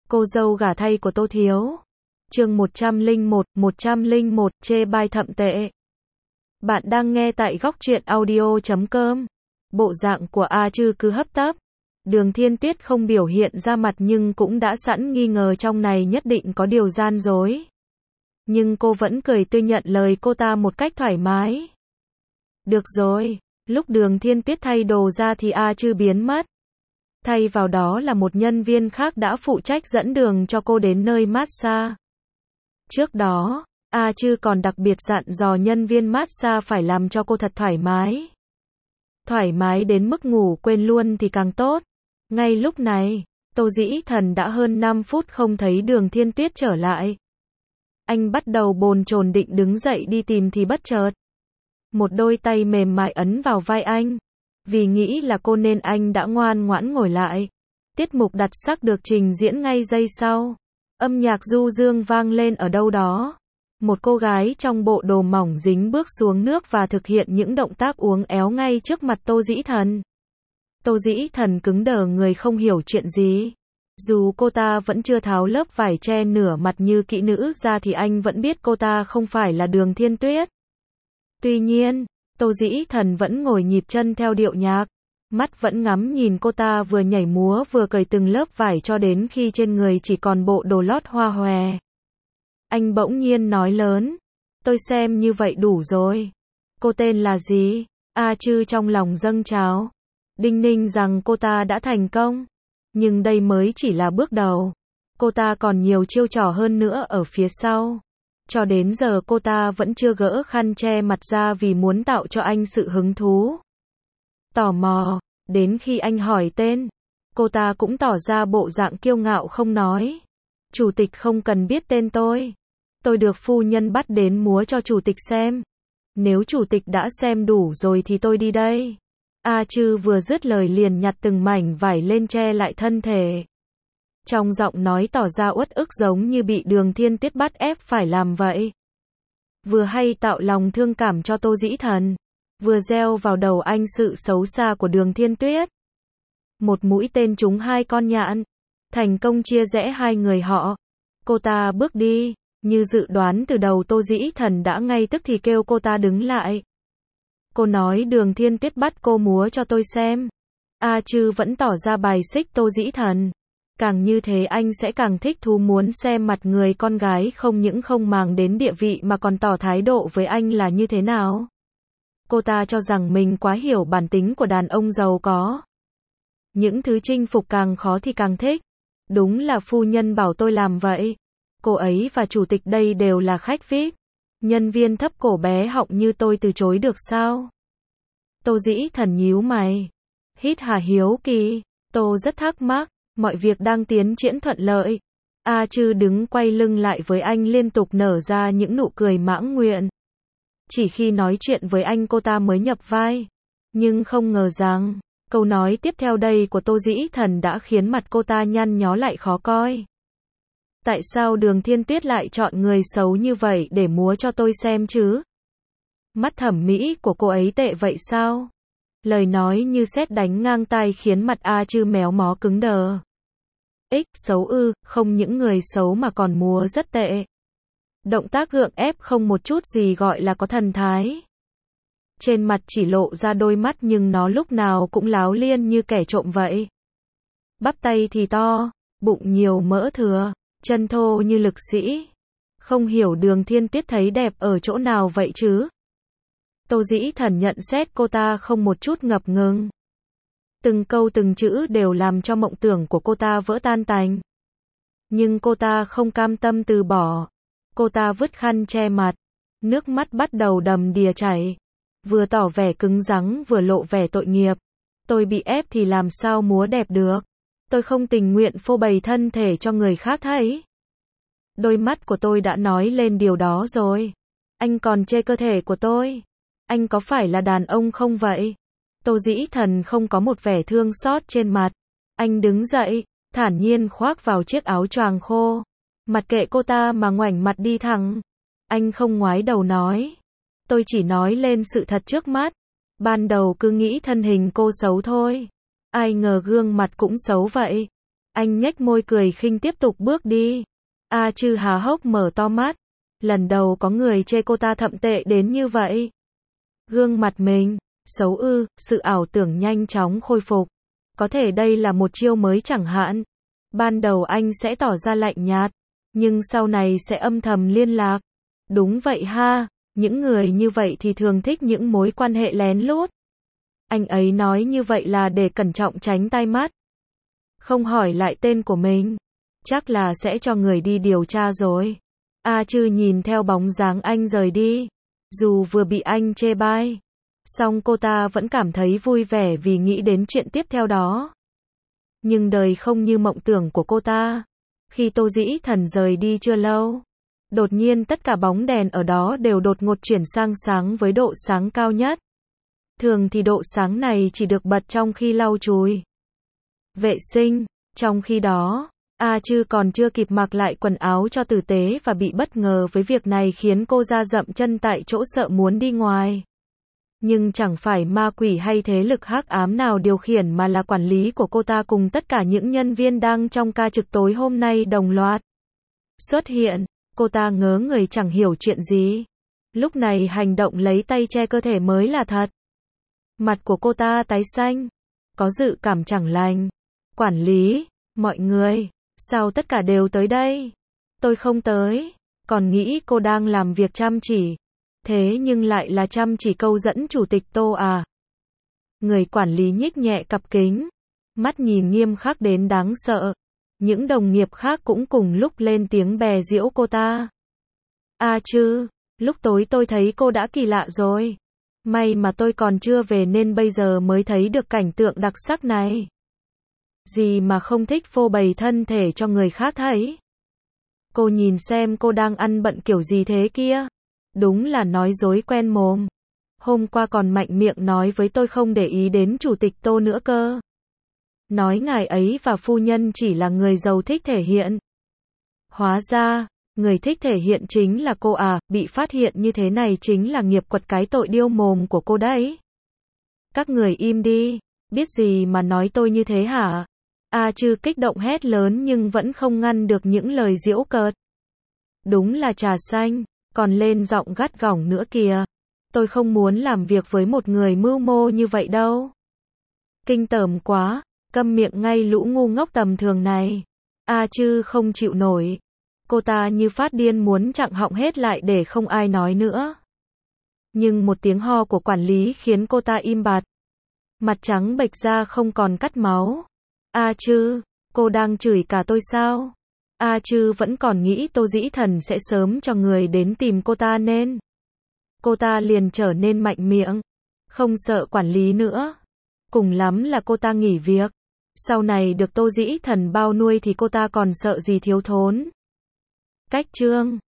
Cô dâu gả thay của Tô Thiếu. Chương 101, chê bai thậm tệ. Bạn đang nghe tại góc truyện audio.com. Bộ dạng của A Trư cứ hấp tấp. Đường Thiên Tuyết không biểu hiện ra mặt nhưng cũng đã sẵn nghi ngờ trong này nhất định có điều gian dối. Nhưng cô vẫn cười tươi nhận lời cô ta một cách thoải mái. Được rồi, lúc Đường Thiên Tuyết thay đồ ra thì A Trư biến mất. Thay vào đó là một nhân viên khác đã phụ trách dẫn đường cho cô đến nơi massage. Trước đó, A Trư còn đặc biệt dặn dò nhân viên massage phải làm cho cô thật thoải mái. Thoải mái đến mức ngủ quên luôn thì càng tốt. Ngay lúc này, Tô Dĩ Thần đã hơn 5 phút không thấy Đường Thiên Tuyết trở lại. Anh bắt đầu bồn chồn định đứng dậy đi tìm thì bất chợt. Một đôi tay mềm mại ấn vào vai anh. Vì nghĩ là cô nên anh đã ngoan ngoãn ngồi lại. Tiết mục đặc sắc được trình diễn ngay giây sau. Âm nhạc du dương vang lên ở đâu đó. Một cô gái trong bộ đồ mỏng dính bước xuống nước và thực hiện những động tác uốn éo ngay trước mặt Tô Dĩ Thần. Tô Dĩ Thần cứng đờ người không hiểu chuyện gì. Dù cô ta vẫn chưa tháo lớp vải che nửa mặt như kỹ nữ ra thì anh vẫn biết cô ta không phải là Đường Thiên Tuyết. Tuy nhiên, Tô Dĩ Thần vẫn ngồi nhịp chân theo điệu nhạc. Mắt vẫn ngắm nhìn cô ta vừa nhảy múa vừa cởi từng lớp vải cho đến khi trên người chỉ còn bộ đồ lót hoa hòe. Anh bỗng nhiên nói lớn. Tôi xem như vậy đủ rồi. Cô tên là gì? A Trư trong lòng dâng trào. Đinh ninh rằng cô ta đã thành công. Nhưng đây mới chỉ là bước đầu. Cô ta còn nhiều chiêu trò hơn nữa ở phía sau. Cho đến giờ cô ta vẫn chưa gỡ khăn che mặt ra vì muốn tạo cho anh sự hứng thú. Tò mò, đến khi anh hỏi tên, cô ta cũng tỏ ra bộ dạng kiêu ngạo không nói. Chủ tịch không cần biết tên tôi. Tôi được phu nhân bắt đến múa cho chủ tịch xem. Nếu chủ tịch đã xem đủ rồi thì tôi đi đây. A Trư vừa dứt lời liền nhặt từng mảnh vải lên che lại thân thể. Trong giọng nói tỏ ra uất ức giống như bị Đường Thiên Tuyết bắt ép phải làm vậy. Vừa hay tạo lòng thương cảm cho Tô Dĩ Thần, vừa gieo vào đầu anh sự xấu xa của Đường Thiên Tuyết. Một mũi tên trúng hai con nhạn, thành công chia rẽ hai người họ. Cô ta bước đi, như dự đoán từ đầu Tô Dĩ Thần đã ngay tức thì kêu cô ta đứng lại. Cô nói Đường Thiên Tuyết bắt cô múa cho tôi xem. A Trư vẫn tỏ ra bài xích Tô Dĩ Thần. Càng như thế anh sẽ càng thích thú muốn xem mặt người con gái không những không màng đến địa vị mà còn tỏ thái độ với anh là như thế nào. Cô ta cho rằng mình quá hiểu bản tính của đàn ông giàu có. Những thứ chinh phục càng khó thì càng thích. Đúng là phu nhân bảo tôi làm vậy. Cô ấy và chủ tịch đây đều là khách VIP. Nhân viên thấp cổ bé họng như tôi từ chối được sao? Tô Dĩ Thần nhíu mày. Hít hà hiếu kỳ. Tô rất thắc mắc. Mọi việc đang tiến triển thuận lợi. A Trư đứng quay lưng lại với anh liên tục nở ra những nụ cười mãn nguyện. Chỉ khi nói chuyện với anh cô ta mới nhập vai. Nhưng không ngờ rằng, câu nói tiếp theo đây của Tô Dĩ Thần đã khiến mặt cô ta nhăn nhó lại khó coi. Tại sao Đường Thiên Tuyết lại chọn người xấu như vậy để múa cho tôi xem chứ? Mắt thẩm mỹ của cô ấy tệ vậy sao? Lời nói như sét đánh ngang tai khiến mặt A Trư méo mó cứng đờ. Xấu ư, không những người xấu mà còn múa rất tệ. Động tác gượng ép không một chút gì gọi là có thần thái. Trên mặt chỉ lộ ra đôi mắt nhưng nó lúc nào cũng láo liên như kẻ trộm vậy. Bắp tay thì to, bụng nhiều mỡ thừa, chân thô như lực sĩ. Không hiểu Đường Thiên Tuyết thấy đẹp ở chỗ nào vậy chứ? Tô Dĩ Thần nhận xét cô ta không một chút ngập ngừng. Từng câu từng chữ đều làm cho mộng tưởng của cô ta vỡ tan tành. Nhưng cô ta không cam tâm từ bỏ. Cô ta vứt khăn che mặt. Nước mắt bắt đầu đầm đìa chảy. Vừa tỏ vẻ cứng rắn vừa lộ vẻ tội nghiệp. Tôi bị ép thì làm sao múa đẹp được. Tôi không tình nguyện phô bày thân thể cho người khác thấy. Đôi mắt của tôi đã nói lên điều đó rồi. Anh còn chê cơ thể của tôi. Anh có phải là đàn ông không vậy? Tô Dĩ Thần không có một vẻ thương xót trên mặt. Anh đứng dậy, thản nhiên khoác vào chiếc áo choàng khô. Mặc kệ cô ta mà ngoảnh mặt đi thẳng. Anh không ngoái đầu nói. Tôi chỉ nói lên sự thật trước mắt. Ban đầu cứ nghĩ thân hình cô xấu thôi. Ai ngờ gương mặt cũng xấu vậy. Anh nhếch môi cười khinh tiếp tục bước đi. A Trư há hốc mở to mắt. Lần đầu có người chê cô ta thậm tệ đến như vậy. Gương mặt mình, xấu ư, sự ảo tưởng nhanh chóng khôi phục. Có thể đây là một chiêu mới chẳng hạn. Ban đầu anh sẽ tỏ ra lạnh nhạt, nhưng sau này sẽ âm thầm liên lạc. Đúng vậy ha, những người như vậy thì thường thích những mối quan hệ lén lút. Anh ấy nói như vậy là để cẩn trọng tránh tai mắt. Không hỏi lại tên của mình. Chắc là sẽ cho người đi điều tra rồi. A Trư nhìn theo bóng dáng anh rời đi. Dù vừa bị anh chê bai, song cô ta vẫn cảm thấy vui vẻ vì nghĩ đến chuyện tiếp theo đó. Nhưng đời không như mộng tưởng của cô ta. Khi Tô Dĩ Thần rời đi chưa lâu, đột nhiên tất cả bóng đèn ở đó đều đột ngột chuyển sang sáng với độ sáng cao nhất. Thường thì độ sáng này chỉ được bật trong khi lau chùi vệ sinh. Trong khi đó, A Trư còn chưa kịp mặc lại quần áo cho tử tế và bị bất ngờ với việc này khiến cô ra dậm chân tại chỗ sợ muốn đi ngoài. Nhưng chẳng phải ma quỷ hay thế lực hắc ám nào điều khiển mà là quản lý của cô ta cùng tất cả những nhân viên đang trong ca trực tối hôm nay đồng loạt xuất hiện. Cô ta ngớ người chẳng hiểu chuyện gì. Lúc này hành động lấy tay che cơ thể mới là thật. Mặt của cô ta tái xanh, có dự cảm chẳng lành. Quản lý, mọi người, sao tất cả đều tới đây? Tôi không tới, còn nghĩ cô đang làm việc chăm chỉ. Thế nhưng lại là chăm chỉ câu dẫn chủ tịch Tô à? Người quản lý nhích nhẹ cặp kính, mắt nhìn nghiêm khắc đến đáng sợ. Những đồng nghiệp khác cũng cùng lúc lên tiếng bè giễu cô ta. A Trư, lúc tối tôi thấy cô đã kỳ lạ rồi. May mà tôi còn chưa về nên bây giờ mới thấy được cảnh tượng đặc sắc này. Gì mà không thích phô bày thân thể cho người khác thấy. Cô nhìn xem cô đang ăn bận kiểu gì thế kia. Đúng là nói dối quen mồm. Hôm qua còn mạnh miệng nói với tôi không để ý đến chủ tịch Tô nữa cơ. Nói ngài ấy và phu nhân chỉ là người giàu thích thể hiện. Hóa ra, người thích thể hiện chính là cô à, bị phát hiện như thế này chính là nghiệp quật cái tội điêu mồm của cô đấy. Các người im đi, biết gì mà nói tôi như thế hả? A Trư kích động hét lớn nhưng vẫn không ngăn được những lời giễu cợt. Đúng là trà xanh, còn lên giọng gắt gỏng nữa kìa. Tôi không muốn làm việc với một người mưu mô như vậy đâu. Kinh tởm quá, câm miệng ngay lũ ngu ngốc tầm thường này. A Trư không chịu nổi. Cô ta như phát điên muốn chặn họng hết lại để không ai nói nữa. Nhưng một tiếng ho của quản lý khiến cô ta im bặt. Mặt trắng bệch ra không còn cắt máu. A Trư, cô đang chửi cả tôi sao? A Trư vẫn còn nghĩ Tô Dĩ Thần sẽ sớm cho người đến tìm cô ta nên cô ta liền trở nên mạnh miệng, không sợ quản lý nữa. Cùng lắm là cô ta nghỉ việc. Sau này được Tô Dĩ Thần bao nuôi thì cô ta còn sợ gì thiếu thốn. Cách chương